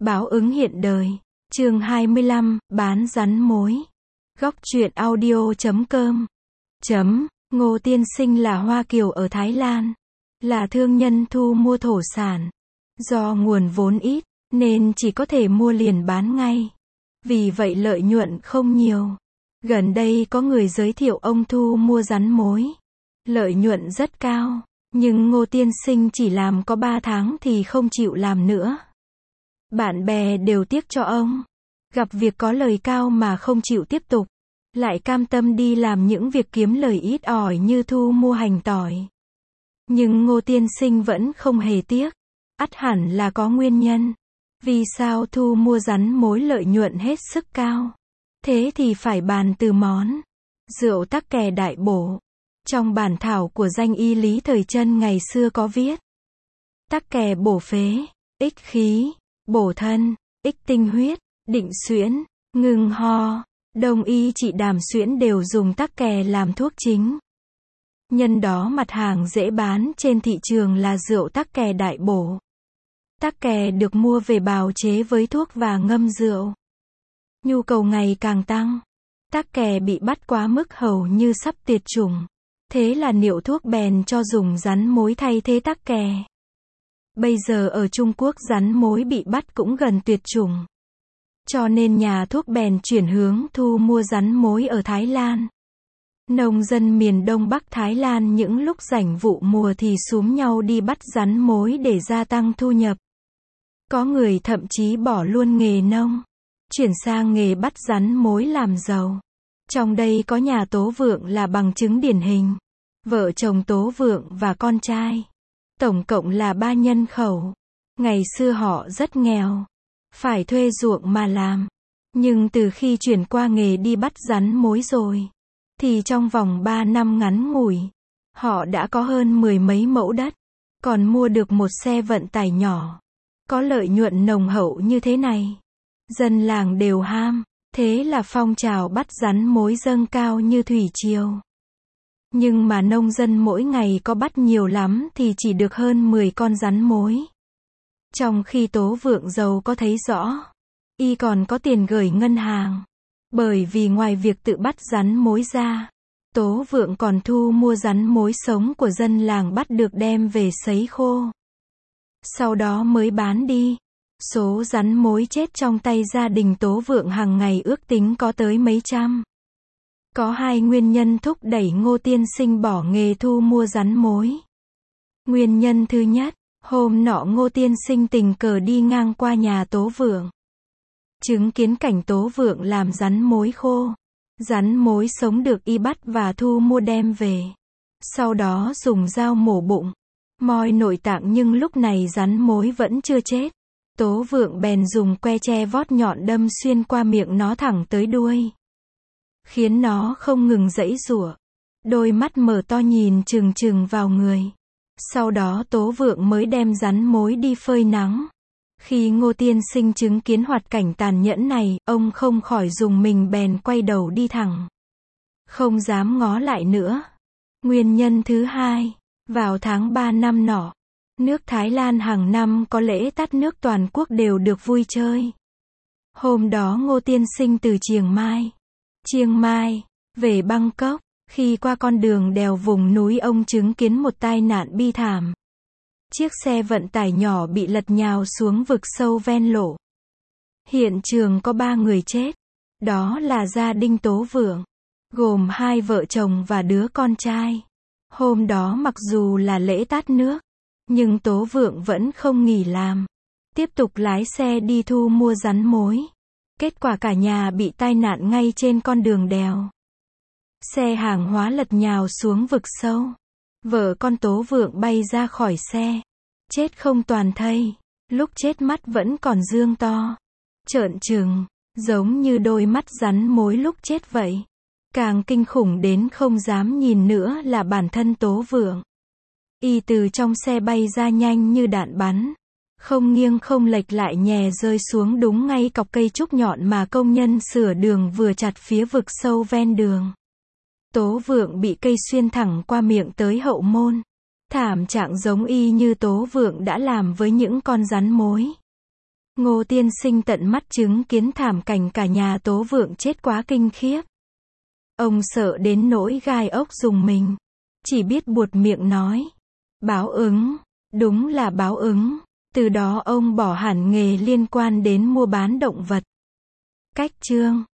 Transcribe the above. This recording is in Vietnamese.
Báo ứng hiện đời. Chương 25, bán rắn mối. Góc truyện audio.com. Ngô Tiên Sinh là Hoa Kiều ở Thái Lan. Là thương nhân thu mua thổ sản. Do nguồn vốn ít, nên chỉ có thể mua liền bán ngay. Vì vậy lợi nhuận không nhiều. Gần đây có người giới thiệu ông thu mua rắn mối. Lợi nhuận rất cao. Nhưng Ngô Tiên Sinh chỉ làm có 3 tháng thì không chịu làm nữa. Bạn bè đều tiếc cho ông. Gặp việc có lời cao mà không chịu tiếp tục. Lại cam tâm đi làm những việc kiếm lời ít ỏi như thu mua hành tỏi. Nhưng Ngô Tiên Sinh vẫn không hề tiếc. Ắt hẳn là có nguyên nhân. Vì sao thu mua rắn mối lợi nhuận hết sức cao? Thế thì phải bàn từ món rượu tắc kè đại bổ. Trong bản thảo của danh y Lý Thời Trân ngày xưa có viết: tắc kè bổ phế, ích khí, bổ thân, ích tinh huyết, định suyễn, ngừng ho. Đông y trị đàm suyễn đều dùng tắc kè làm thuốc chính. Nhân đó mặt hàng dễ bán trên thị trường là rượu tắc kè đại bổ. Tắc kè được mua về bào chế với thuốc và ngâm rượu. Nhu cầu ngày càng tăng. Tắc kè bị bắt quá mức hầu như sắp tuyệt chủng. Thế là niệu thuốc bèn cho dùng rắn mối thay thế tắc kè. Bây giờ ở Trung Quốc rắn mối bị bắt cũng gần tuyệt chủng. Cho nên nhà thuốc bèn chuyển hướng thu mua rắn mối ở Thái Lan. Nông dân miền Đông Bắc Thái Lan những lúc rảnh vụ mùa thì xúm nhau đi bắt rắn mối để gia tăng thu nhập. Có người thậm chí bỏ luôn nghề nông, chuyển sang nghề bắt rắn mối làm giàu. Trong đây có nhà Tố Vượng là bằng chứng điển hình. Vợ chồng Tố Vượng và con trai. Tổng cộng là 3 nhân khẩu. Ngày xưa họ rất nghèo. Phải thuê ruộng mà làm. Nhưng từ khi chuyển qua nghề đi bắt rắn mối rồi, thì trong vòng 3 năm ngắn ngủi, họ đã có hơn 10 mấy mẫu đất. Còn mua được một xe vận tải nhỏ. Có lợi nhuận nồng hậu như thế này. Dân làng đều ham. Thế là phong trào bắt rắn mối dâng cao như thủy triều. Nhưng mà nông dân mỗi ngày có bắt nhiều lắm thì chỉ được hơn 10 con rắn mối. Trong khi Tố Vượng giàu có thấy rõ. Y còn có tiền gửi ngân hàng. Bởi vì ngoài việc tự bắt rắn mối ra, Tố Vượng còn thu mua rắn mối sống của dân làng bắt được đem về sấy khô. Sau đó mới bán đi. Số rắn mối chết trong tay gia đình Tố Vượng hàng ngày ước tính có tới mấy trăm. Có 2 nguyên nhân thúc đẩy Ngô Tiên Sinh bỏ nghề thu mua rắn mối. Nguyên nhân thứ nhất, hôm nọ Ngô Tiên Sinh tình cờ đi ngang qua nhà Tố Vượng. Chứng kiến cảnh Tố Vượng làm rắn mối khô. Rắn mối sống được y bắt và thu mua đem về. Sau đó dùng dao mổ bụng, moi nội tạng nhưng lúc này rắn mối vẫn chưa chết. Tố Vượng bèn dùng que tre vót nhọn đâm xuyên qua miệng nó thẳng tới đuôi. Khiến nó không ngừng giãy giụa. Đôi mắt mở to nhìn chừng chừng vào người. Sau đó Tố Vượng mới đem rắn mối đi phơi nắng. Khi Ngô Tiên Sinh chứng kiến hoạt cảnh tàn nhẫn này, ông không khỏi rùng mình bèn quay đầu đi thẳng. Không dám ngó lại nữa. Nguyên nhân thứ hai, vào tháng 3 năm nọ, nước Thái Lan hàng năm có lễ tắt nước toàn quốc đều được vui chơi. Hôm đó Ngô Tiên Sinh từ Chiang Mai, về Bangkok, khi qua con đường đèo vùng núi ông chứng kiến một tai nạn bi thảm. Chiếc xe vận tải nhỏ bị lật nhào xuống vực sâu ven lộ. Hiện trường có 3 người chết. Đó là gia đình Tố Vượng, gồm 2 vợ chồng và đứa con trai. Hôm đó mặc dù là lễ tát nước, nhưng Tố Vượng vẫn không nghỉ làm. Tiếp tục lái xe đi thu mua rắn mối. Kết quả cả nhà bị tai nạn ngay trên con đường đèo. Xe hàng hóa lật nhào xuống vực sâu. Vợ con Tố Vượng bay ra khỏi xe. Chết không toàn thây. Lúc chết mắt vẫn còn dương to. Trợn trừng. Giống như đôi mắt rắn mối lúc chết vậy. Càng kinh khủng đến không dám nhìn nữa là bản thân Tố Vượng. Y từ trong xe bay ra nhanh như đạn bắn. Không nghiêng không lệch lại nhè rơi xuống đúng ngay cọc cây trúc nhọn mà công nhân sửa đường vừa chặt phía vực sâu ven đường. Tố Vượng bị cây xuyên thẳng qua miệng tới hậu môn. Thảm trạng giống y như Tố Vượng đã làm với những con rắn mối. Ngô tiên sinh tận mắt chứng kiến thảm cảnh cả nhà Tố Vượng chết quá kinh khiếp. Ông sợ đến nỗi gai ốc rùng mình. Chỉ biết buột miệng nói. Báo ứng. Đúng là báo ứng. Từ đó ông bỏ hẳn nghề liên quan đến mua bán động vật. Cách chương